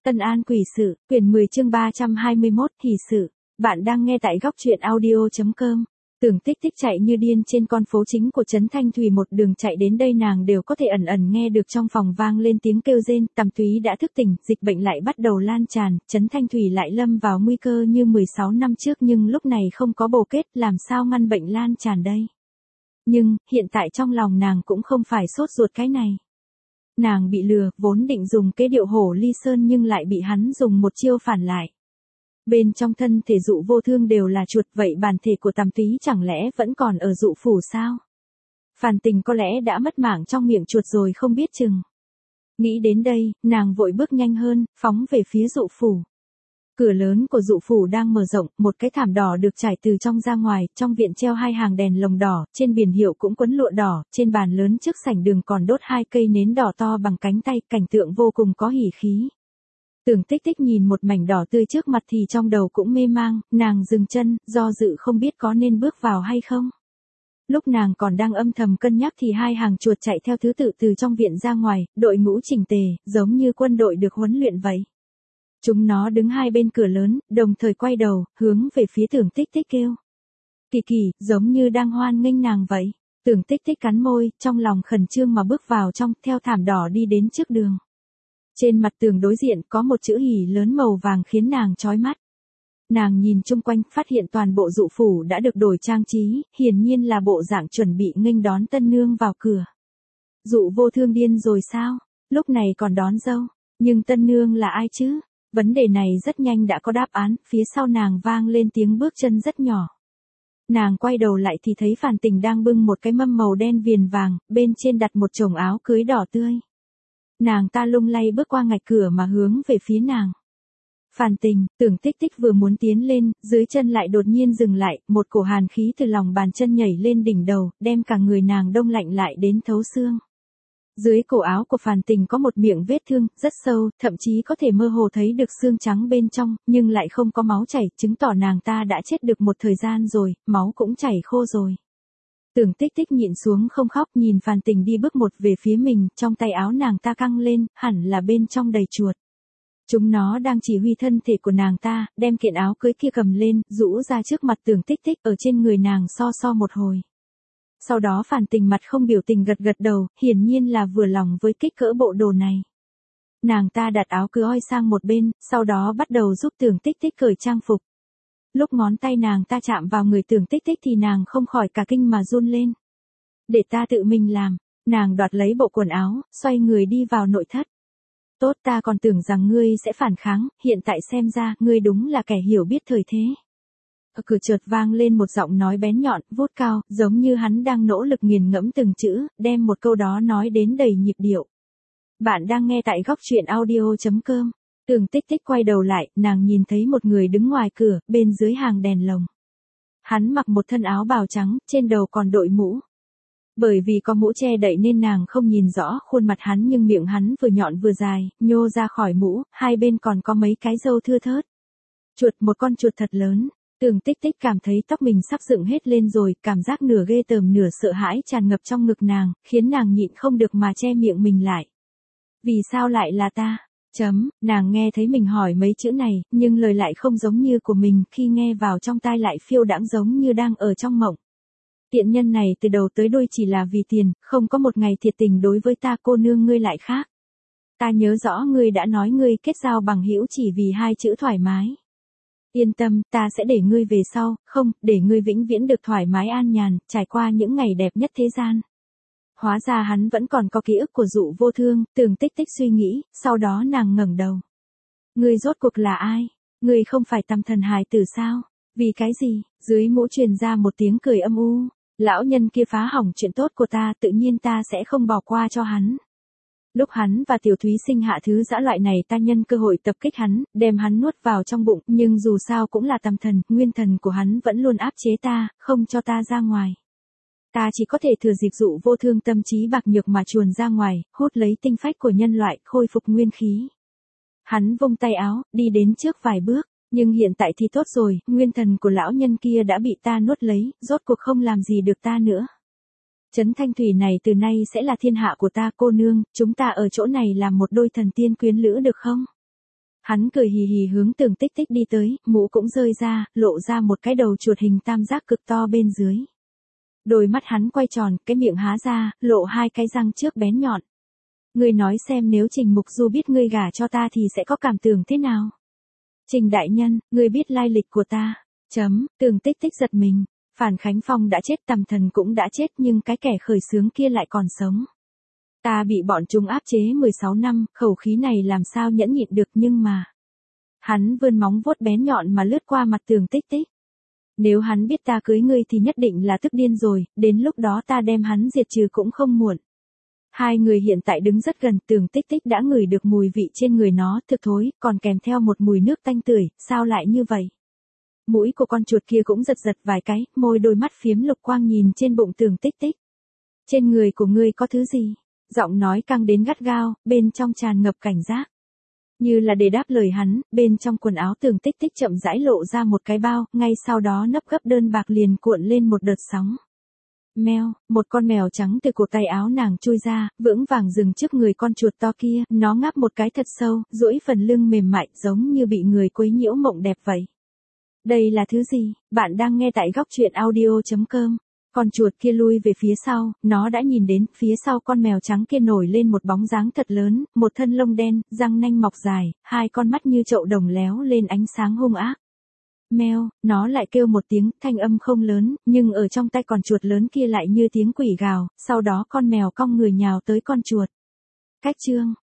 Ân An Quỷ Sự, quyển 10 chương 321, hỷ sự. Bạn đang nghe tại góc truyện audio.com. Tưởng Tích Tích chạy như điên trên con phố chính của Trấn Thanh Thủy, một đường chạy đến đây nàng đều có thể ẩn ẩn nghe được trong phòng vang lên tiếng kêu rên. Tầm Túy đã thức tỉnh, dịch bệnh lại bắt đầu lan tràn, Trấn Thanh Thủy lại lâm vào nguy cơ như 16 năm trước, nhưng lúc này không có bồ kết, làm sao ngăn bệnh lan tràn đây? Nhưng, hiện tại trong lòng nàng cũng không phải sốt ruột cái này. Nàng bị lừa, vốn định dùng kế điệu hổ ly sơn nhưng lại bị hắn dùng một chiêu phản lại. Bên trong thân thể Dụ Vô Thương đều là chuột, vậy bản thể của Tầm Túy chẳng lẽ vẫn còn ở Dụ phủ sao? Phàn Tình có lẽ đã mất mạng trong miệng chuột rồi không biết chừng. Nghĩ đến đây, nàng vội bước nhanh hơn, phóng về phía Dụ phủ. Cửa lớn của Dụ phủ đang mở rộng, một cái thảm đỏ được trải từ trong ra ngoài, trong viện treo 2 hàng đèn lồng đỏ, trên biển hiệu cũng quấn lụa đỏ, trên bàn lớn trước sảnh đường còn đốt 2 cây nến đỏ to bằng cánh tay, cảnh tượng vô cùng có hỉ khí. Tưởng Tích Tích nhìn một mảnh đỏ tươi trước mặt thì trong đầu cũng mê mang, nàng dừng chân, do dự không biết có nên bước vào hay không. Lúc nàng còn đang âm thầm cân nhắc thì 2 hàng chuột chạy theo thứ tự từ trong viện ra ngoài, đội ngũ chỉnh tề, giống như quân đội được huấn luyện vậy. Chúng nó đứng hai bên cửa lớn, đồng thời quay đầu, hướng về phía Tưởng Tích Tích kêu. Kỳ kỳ, giống như đang hoan nghênh nàng vậy. Tưởng Tích Tích cắn môi, trong lòng khẩn trương mà bước vào trong, theo thảm đỏ đi đến trước đường. Trên mặt tường đối diện có một chữ hỉ lớn màu vàng khiến nàng chói mắt. Nàng nhìn chung quanh, phát hiện toàn bộ Dụ phủ đã được đổi trang trí, hiển nhiên là bộ dạng chuẩn bị nghênh đón tân nương vào cửa. Dụ Vô Thương điên rồi sao? Lúc này còn đón dâu, nhưng tân nương là ai chứ? Vấn đề này rất nhanh đã có đáp án, phía sau nàng vang lên tiếng bước chân rất nhỏ. Nàng quay đầu lại thì thấy Phàn Tình đang bưng một cái mâm màu đen viền vàng, bên trên đặt một chồng áo cưới đỏ tươi. Nàng ta lung lay bước qua ngạch cửa mà hướng về phía nàng. Phàn Tình, Tưởng Tích Tích vừa muốn tiến lên, dưới chân lại đột nhiên dừng lại, một cổ hàn khí từ lòng bàn chân nhảy lên đỉnh đầu, đem cả người nàng đông lạnh lại đến thấu xương. Dưới cổ áo của Phàn Tình có một miệng vết thương, rất sâu, thậm chí có thể mơ hồ thấy được xương trắng bên trong, nhưng lại không có máu chảy, chứng tỏ nàng ta đã chết được một thời gian rồi, máu cũng chảy khô rồi. Tưởng Tích Tích nhịn xuống không khóc, nhìn Phàn Tình đi bước một về phía mình, trong tay áo nàng ta căng lên, hẳn là bên trong đầy chuột. Chúng nó đang chỉ huy thân thể của nàng ta, đem kiện áo cưới kia cầm lên, rũ ra trước mặt Tưởng Tích Tích, ở trên người nàng so so một hồi. Sau đó Phàn Tình mặt không biểu tình gật gật đầu, hiển nhiên là vừa lòng với kích cỡ bộ đồ này. Nàng ta đặt áo cưới sang một bên, sau đó bắt đầu giúp Tưởng Tích Tích cởi trang phục. Lúc ngón tay nàng ta chạm vào người Tưởng Tích Tích thì nàng không khỏi cả kinh mà run lên. Để ta tự mình làm, nàng đoạt lấy bộ quần áo, xoay người đi vào nội thất. Tốt, ta còn tưởng rằng ngươi sẽ phản kháng, hiện tại xem ra, ngươi đúng là kẻ hiểu biết thời thế. Ở cửa chợt vang lên một giọng nói bén nhọn, vút cao, giống như hắn đang nỗ lực nghiền ngẫm từng chữ, đem một câu đó nói đến đầy nhịp điệu. Bạn đang nghe tại góc truyện audio.com. Tưởng Tích Tích quay đầu lại, nàng nhìn thấy một người đứng ngoài cửa, bên dưới hàng đèn lồng. Hắn mặc một thân áo bào trắng, trên đầu còn đội mũ. Bởi vì có mũ che đậy nên nàng không nhìn rõ khuôn mặt hắn, nhưng miệng hắn vừa nhọn vừa dài, nhô ra khỏi mũ, hai bên còn có mấy cái râu thưa thớt. Chuột, một con chuột thật lớn. Tưởng Tích Tích cảm thấy tóc mình sắp dựng hết lên rồi, cảm giác nửa ghê tởm nửa sợ hãi tràn ngập trong ngực nàng, khiến nàng nhịn không được mà che miệng mình lại. Vì sao lại là ta? Nàng nghe thấy mình hỏi mấy chữ này, nhưng lời lại không giống như của mình, khi nghe vào trong tai lại phiêu đãng giống như đang ở trong mộng. Tiện nhân này từ đầu tới đuôi chỉ là vì tiền, không có một ngày thiệt tình đối với ta, cô nương ngươi lại khác. Ta nhớ rõ ngươi đã nói ngươi kết giao bằng hữu chỉ vì 2 chữ thoải mái. Yên tâm, ta sẽ để ngươi về sau, không, để ngươi vĩnh viễn được thoải mái an nhàn, trải qua những ngày đẹp nhất thế gian. Hóa ra hắn vẫn còn có ký ức của Dụ Vô Thương, Tưởng Tích Tích suy nghĩ, sau đó nàng ngẩng đầu. Ngươi rốt cuộc là ai? Ngươi không phải Tam Thần hài tử sao? Vì cái gì? Dưới mũ truyền ra một tiếng cười âm u. Lão nhân kia phá hỏng chuyện tốt của ta, tự nhiên ta sẽ không bỏ qua cho hắn. Lúc hắn và Tiểu Thúy sinh hạ thứ dã loại này, ta nhân cơ hội tập kích hắn, đem hắn nuốt vào trong bụng, nhưng dù sao cũng là Tam Thần, nguyên thần của hắn vẫn luôn áp chế ta, không cho ta ra ngoài. Ta chỉ có thể thừa dịp Dụ Vô Thương tâm trí bạc nhược mà chuồn ra ngoài, hút lấy tinh phách của nhân loại, khôi phục nguyên khí. Hắn vung tay áo, đi đến trước vài bước, nhưng hiện tại thì tốt rồi, nguyên thần của lão nhân kia đã bị ta nuốt lấy, rốt cuộc không làm gì được ta nữa. Trấn Thanh Thủy này từ nay sẽ là thiên hạ của ta, cô nương, chúng ta ở chỗ này làm một đôi thần tiên quyến lữ được không? Hắn cười hì hì hướng Tưởng Tích Tích đi tới, mũ cũng rơi ra, lộ ra một cái đầu chuột hình tam giác cực to bên dưới. Đôi mắt hắn quay tròn, cái miệng há ra, lộ hai cái răng trước bén nhọn. Ngươi nói xem nếu Trình Mục Du biết ngươi gả cho ta thì sẽ có cảm tưởng thế nào? Trình đại nhân, ngươi biết lai lịch của ta. Tưởng Tích Tích giật mình. Phản Khánh Phong đã chết, Tầm Thần cũng đã chết, nhưng cái kẻ khởi xướng kia lại còn sống. Ta bị bọn chúng áp chế 16 năm, khẩu khí này làm sao nhẫn nhịn được, nhưng mà. Hắn vươn móng vuốt bén nhọn mà lướt qua mặt Tưởng Tích Tích. Nếu hắn biết ta cưới ngươi thì nhất định là tức điên rồi, đến lúc đó ta đem hắn diệt trừ cũng không muộn. Hai người hiện tại đứng rất gần, Tưởng Tích Tích đã ngửi được mùi vị trên người nó, thực thối, còn kèm theo một mùi nước tanh tưởi, sao lại như vậy? Mũi của con chuột kia cũng giật giật vài cái, môi đôi mắt phiếm lục quang nhìn trên bụng Tưởng Tích Tích. Trên người của ngươi có thứ gì? Giọng nói căng đến gắt gao, bên trong tràn ngập cảnh giác. Như là để đáp lời hắn, bên trong quần áo Tưởng Tích Tích chậm rãi lộ ra một cái bao, ngay sau đó nắp gấp đơn bạc liền cuộn lên một đợt sóng. Mèo, một con mèo trắng từ cổ tay áo nàng chui ra, vững vàng dừng trước người con chuột to kia, nó ngáp một cái thật sâu, duỗi phần lưng mềm mại, giống như bị người quấy nhiễu mộng đẹp vậy. Đây là thứ gì? Bạn đang nghe tại góc truyện audio.com. Con chuột kia lui về phía sau, nó đã nhìn đến, phía sau con mèo trắng kia nổi lên một bóng dáng thật lớn, một thân lông đen, răng nanh mọc dài, hai con mắt như chậu đồng léo lên ánh sáng hung ác. Meo, nó lại kêu một tiếng, thanh âm không lớn, nhưng ở trong tay con chuột lớn kia lại như tiếng quỷ gào, sau đó con mèo cong người nhào tới con chuột. Cách chương,